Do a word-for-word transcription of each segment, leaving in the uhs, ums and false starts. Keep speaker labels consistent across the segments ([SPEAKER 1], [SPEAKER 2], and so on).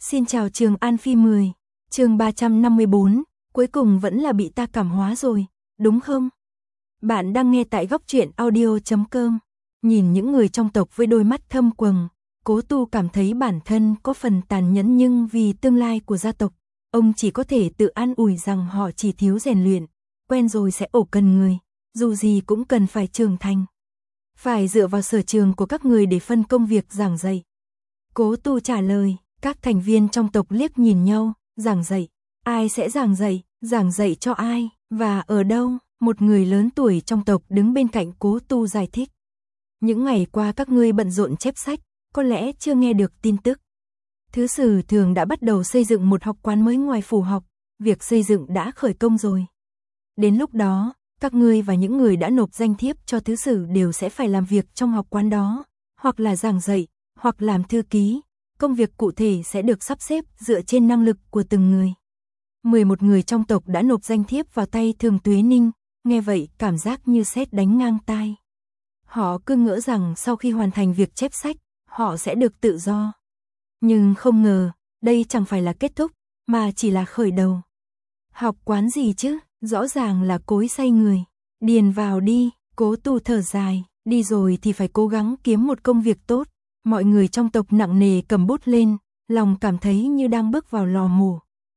[SPEAKER 1] Xin chào Trường An Phi mười, chương ba trăm năm mươi bốn, cuối cùng vẫn là bị ta cảm hóa rồi, đúng không? Bạn đang nghe tại góc truyện audio chấm com. Nhìn những người trong tộc với đôi mắt thâm quầng, Cố Tu cảm thấy bản thân có phần tàn nhẫn, nhưng vì tương lai của gia tộc, ông chỉ có thể tự an ủi rằng họ chỉ thiếu rèn luyện, quen rồi sẽ ổ cần người, dù gì cũng cần phải trưởng thành. Phải dựa vào sở trường của các người để phân công việc giảng dạy. Cố Tu trả lời. Các thành viên trong tộc liếc nhìn nhau, giảng dạy. Ai sẽ giảng dạy, giảng dạy cho ai, và ở đâu? Một người lớn tuổi trong tộc đứng bên cạnh Cố Tu giải thích. Những ngày qua các ngươi bận rộn chép sách, có lẽ chưa nghe được tin tức. Thứ sử thường đã bắt đầu xây dựng một học quán mới ngoài phủ học, việc xây dựng đã khởi công rồi. Đến lúc đó, các ngươi và những người đã nộp danh thiếp cho thứ sử đều sẽ phải làm việc trong học quán đó, hoặc là giảng dạy, hoặc làm thư ký. Công việc cụ thể sẽ được sắp xếp dựa trên năng lực của từng người. mười một người trong tộc đã nộp danh thiếp vào tay Thường Tuế Ninh, nghe vậy cảm giác như sét đánh ngang tai. Họ cứ ngỡ rằng sau khi hoàn thành việc chép sách, họ sẽ được tự do. Nhưng không ngờ, đây chẳng phải là kết thúc, mà chỉ là khởi đầu. Học quán gì chứ, rõ ràng là cối xay người. Điền vào đi, Cố Tu thở dài, đi rồi thì phải cố gắng kiếm một công việc tốt. Mọi người trong tộc nặng nề cầm bút lên, lòng cảm thấy như đang bước vào lò mổ.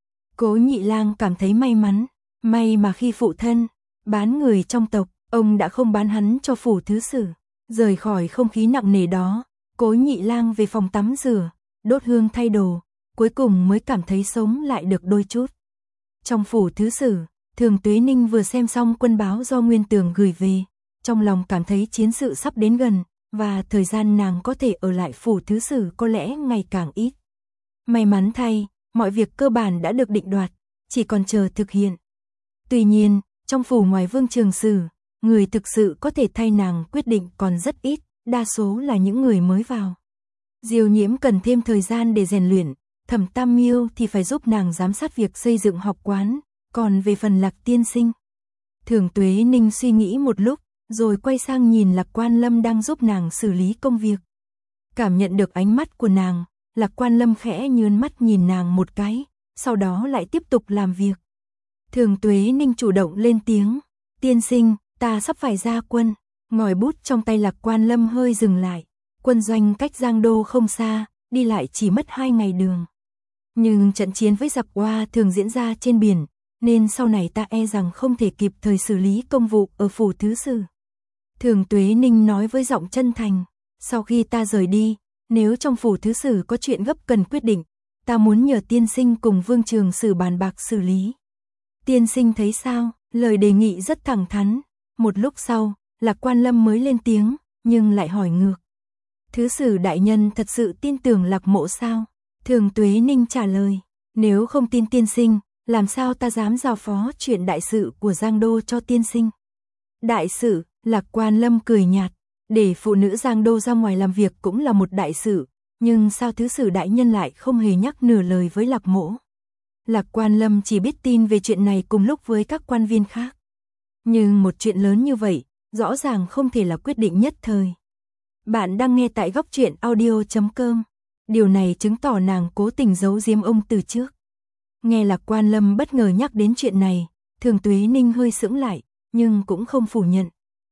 [SPEAKER 1] Cố Nhị Lang cảm thấy may mắn, may mà khi phụ thân bán người trong tộc, ông đã không bán hắn cho phủ thứ sử. Rời khỏi không khí nặng nề đó, Cố Nhị Lang về phòng tắm rửa, đốt hương thay đồ, cuối cùng mới cảm thấy sống lại được đôi chút. Trong phủ thứ sử, Thường Tuế Ninh vừa xem xong quân báo do Nguyên Tường gửi về, trong lòng cảm thấy chiến sự sắp đến gần. Và thời gian nàng có thể ở lại phủ thứ sử có lẽ ngày càng ít. May mắn thay, mọi việc cơ bản đã được định đoạt, chỉ còn chờ thực hiện. Tuy nhiên, trong phủ ngoài Vương Trường Sử, người thực sự có thể thay nàng quyết định còn rất ít, đa số là những người mới vào. Diêu Nhiễm cần thêm thời gian để rèn luyện, Thẩm Tam Miêu thì phải giúp nàng giám sát việc xây dựng học quán, còn về phần Lạc tiên sinh. Thường Tuế Ninh suy nghĩ một lúc, rồi quay sang nhìn Lạc Quan Lâm đang giúp nàng xử lý công việc. Cảm nhận được ánh mắt của nàng, Lạc Quan Lâm khẽ nhướng mắt nhìn nàng một cái, sau đó lại tiếp tục làm việc. Thường Tuế Ninh chủ động lên tiếng, tiên sinh, ta sắp phải ra quân. Ngòi bút trong tay Lạc Quan Lâm hơi dừng lại, quân doanh cách Giang Đô không xa, đi lại chỉ mất hai ngày đường. Nhưng trận chiến với giặc Oa thường diễn ra trên biển, nên sau này ta e rằng không thể kịp thời xử lý công vụ ở phủ thứ sử. Thường Tuế Ninh nói với giọng chân thành, sau khi ta rời đi, nếu trong phủ thứ sử có chuyện gấp cần quyết định, ta muốn nhờ tiên sinh cùng Vương Trường Sử bàn bạc xử lý. Tiên sinh thấy sao? Lời đề nghị rất thẳng thắn. Một lúc sau, Lạc Quan Lâm mới lên tiếng, nhưng lại hỏi ngược. Thứ sử đại nhân thật sự tin tưởng Lạc mộ sao? Thường Tuế Ninh trả lời, nếu không tin tiên sinh, làm sao ta dám giao phó chuyện đại sự của Giang Đô cho tiên sinh? Đại sự? Lạc Quan Lâm cười nhạt, để phụ nữ Giang Đô ra ngoài làm việc cũng là một đại sự, nhưng sao thứ sử đại nhân lại không hề nhắc nửa lời với Lạc mỗ? Lạc Quan Lâm chỉ biết tin về chuyện này cùng lúc với các quan viên khác. Nhưng một chuyện lớn như vậy, rõ ràng không thể là quyết định nhất thời. Bạn đang nghe tại góc truyện audio chấm com. Điều này chứng tỏ nàng cố tình giấu giếm ông từ trước. Nghe Lạc Quan Lâm bất ngờ nhắc đến chuyện này, Thường Tuế Ninh hơi sững lại, nhưng cũng không phủ nhận.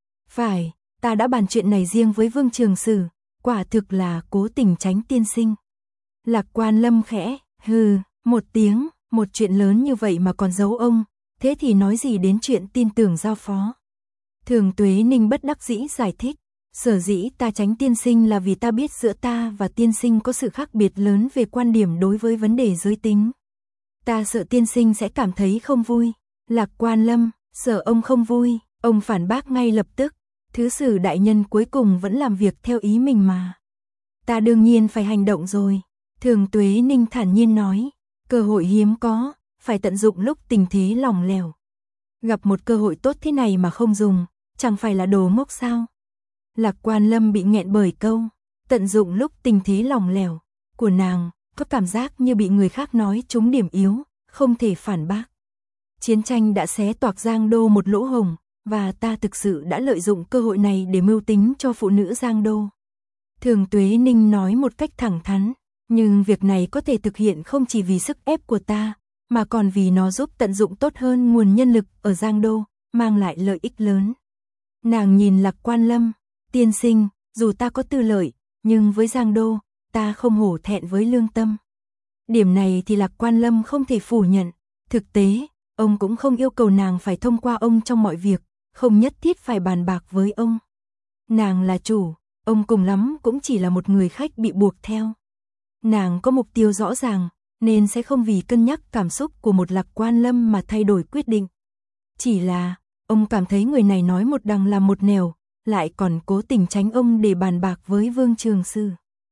[SPEAKER 1] Phải, ta đã bàn chuyện này riêng với Vương Trường Sử, quả thực là cố tình tránh tiên sinh. Lạc Quan Lâm khẽ, hừ, một tiếng, một chuyện lớn như vậy mà còn giấu ông, thế thì nói gì đến chuyện tin tưởng giao phó. Thường Tuế Ninh bất đắc dĩ giải thích, sở dĩ ta tránh tiên sinh là vì ta biết giữa ta và tiên sinh có sự khác biệt lớn về quan điểm đối với vấn đề giới tính. Ta sợ tiên sinh sẽ cảm thấy không vui. Lạc Quan Lâm, sợ ông không vui, ông phản bác ngay lập tức. Thứ sử đại nhân cuối cùng vẫn làm việc theo ý mình mà. Ta đương nhiên phải hành động rồi. Thường Tuế Ninh thản nhiên nói, cơ hội hiếm có, phải tận dụng lúc tình thế lỏng lẻo. Gặp một cơ hội tốt thế này mà không dùng, chẳng phải là đồ ngốc sao? Lạc Quan Lâm bị nghẹn bởi câu, tận dụng lúc tình thế lỏng lẻo của nàng, có cảm giác như bị người khác nói trúng điểm yếu, không thể phản bác. Chiến tranh đã xé toạc Giang Đô một lỗ hổng, và ta thực sự đã lợi dụng cơ hội này để mưu tính cho phụ nữ Giang Đô. Thường Tuế Ninh nói một cách thẳng thắn, Nhưng việc này có thể thực hiện không chỉ vì sức ép của ta, mà còn vì nó giúp tận dụng tốt hơn nguồn nhân lực ở Giang Đô, mang lại lợi ích lớn. Nàng nhìn Lạc Quan Lâm, tiên sinh, dù ta có tư lợi, nhưng với Giang Đô, ta không hổ thẹn với lương tâm. Điểm này thì Lạc Quan Lâm không thể phủ nhận. Thực tế, ông cũng không yêu cầu nàng phải thông qua ông trong mọi việc, không nhất thiết phải bàn bạc với ông. Nàng là chủ, ông cùng lắm cũng chỉ là một người khách bị buộc theo. Nàng có mục tiêu rõ ràng, nên sẽ không vì cân nhắc cảm xúc của một Lạc Quan Lâm mà thay đổi quyết định. Chỉ là, ông cảm thấy người này nói một đằng làm một nẻo, lại còn cố tình tránh ông để bàn bạc với Vương Trường Sử.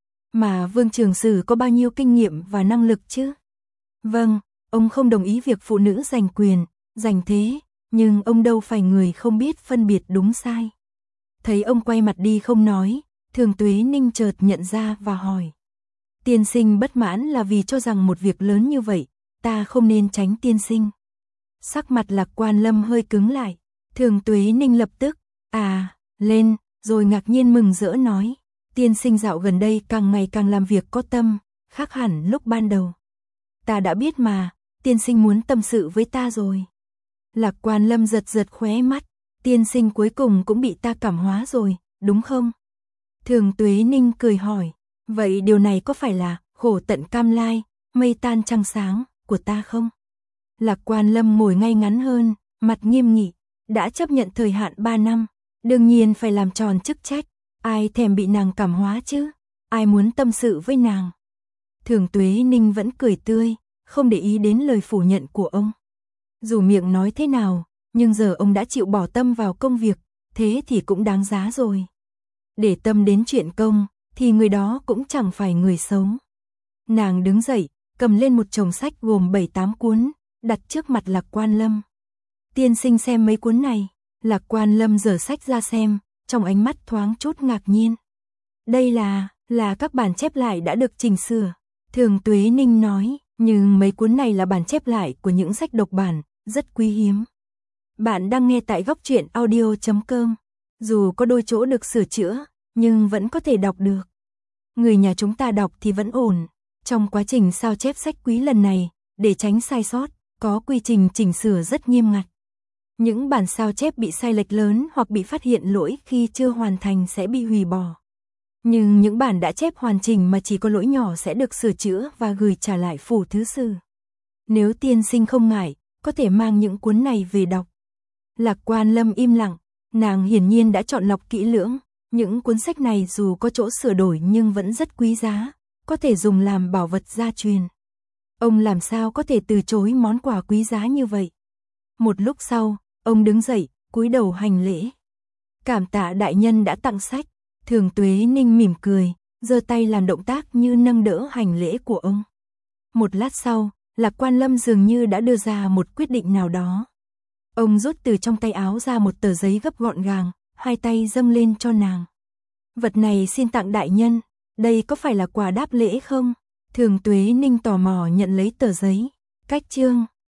[SPEAKER 1] Mà Vương Trường Sử có bao nhiêu kinh nghiệm và năng lực chứ? Vâng, ông không đồng ý việc phụ nữ giành quyền, giành thế, nhưng ông đâu phải người không biết phân biệt đúng sai. Thấy ông quay mặt đi không nói, Thường Tuế Ninh chợt nhận ra và hỏi. Tiên sinh bất mãn là vì cho rằng một việc lớn như vậy, ta không nên tránh tiên sinh. Sắc mặt Lạc Quan Lâm hơi cứng lại, Thường Tuế Ninh lập tức, à, lên, rồi ngạc nhiên mừng rỡ nói. Tiên sinh dạo gần đây càng ngày càng làm việc có tâm, khác hẳn lúc ban đầu. Ta đã biết mà, tiên sinh muốn tâm sự với ta rồi. Lạc Quan Lâm giật giật khóe mắt, tiên sinh cuối cùng cũng bị ta cảm hóa rồi, đúng không? Thường Tuế Ninh cười hỏi, vậy điều này có phải là khổ tận cam lai, mây tan trăng sáng của ta không? Lạc Quan Lâm ngồi ngay ngắn hơn, mặt nghiêm nghị, đã chấp nhận thời hạn ba năm, đương nhiên phải làm tròn chức trách, ai thèm bị nàng cảm hóa chứ, ai muốn tâm sự với nàng. Thường Tuế Ninh vẫn cười tươi, không để ý đến lời phủ nhận của ông. Dù miệng nói thế nào, nhưng giờ ông đã chịu bỏ tâm vào công việc, thế thì cũng đáng giá rồi. Để tâm đến chuyện công, thì người đó cũng chẳng phải người xấu. Nàng đứng dậy, cầm lên một chồng sách gồm bảy tám cuốn, đặt trước mặt Lạc Quan Lâm. Tiên sinh xem mấy cuốn này. Lạc Quan Lâm giở sách ra xem, trong ánh mắt thoáng chút ngạc nhiên. Đây là, là các bản chép lại đã được chỉnh sửa. Thường Tuế Ninh nói, nhưng mấy cuốn này là bản chép lại của những sách độc bản, rất quý hiếm. Bạn đang nghe tại góc truyện audio chấm com. Dù có đôi chỗ được sửa chữa, nhưng vẫn có thể đọc được. Người nhà chúng ta đọc thì vẫn ổn. Trong quá trình sao chép sách quý lần này, để tránh sai sót, có quy trình chỉnh sửa rất nghiêm ngặt. Những bản sao chép bị sai lệch lớn hoặc bị phát hiện lỗi khi chưa hoàn thành sẽ bị hủy bỏ. Nhưng những bản đã chép hoàn chỉnh mà chỉ có lỗi nhỏ sẽ được sửa chữa và gửi trả lại phủ thứ sử. Nếu tiên sinh không ngại, có thể mang những cuốn này về đọc. Lạc Quan Lâm im lặng, nàng hiển nhiên đã chọn lọc kỹ lưỡng. Những cuốn sách này dù có chỗ sửa đổi nhưng vẫn rất quý giá, có thể dùng làm bảo vật gia truyền. Ông làm sao có thể từ chối món quà quý giá như vậy? Một lúc sau, ông đứng dậy, cúi đầu hành lễ. Cảm tạ đại nhân đã tặng sách. Thường Tuế Ninh mỉm cười, giơ tay làm động tác như nâng đỡ hành lễ của ông. Một lát sau, Lạc Quan Lâm dường như đã đưa ra một quyết định nào đó. Ông rút từ trong tay áo ra một tờ giấy gấp gọn gàng, hai tay dâng lên cho nàng. Vật này xin tặng đại nhân, đây có phải là quà đáp lễ không? Thường Tuế Ninh tò mò nhận lấy tờ giấy. Cách chương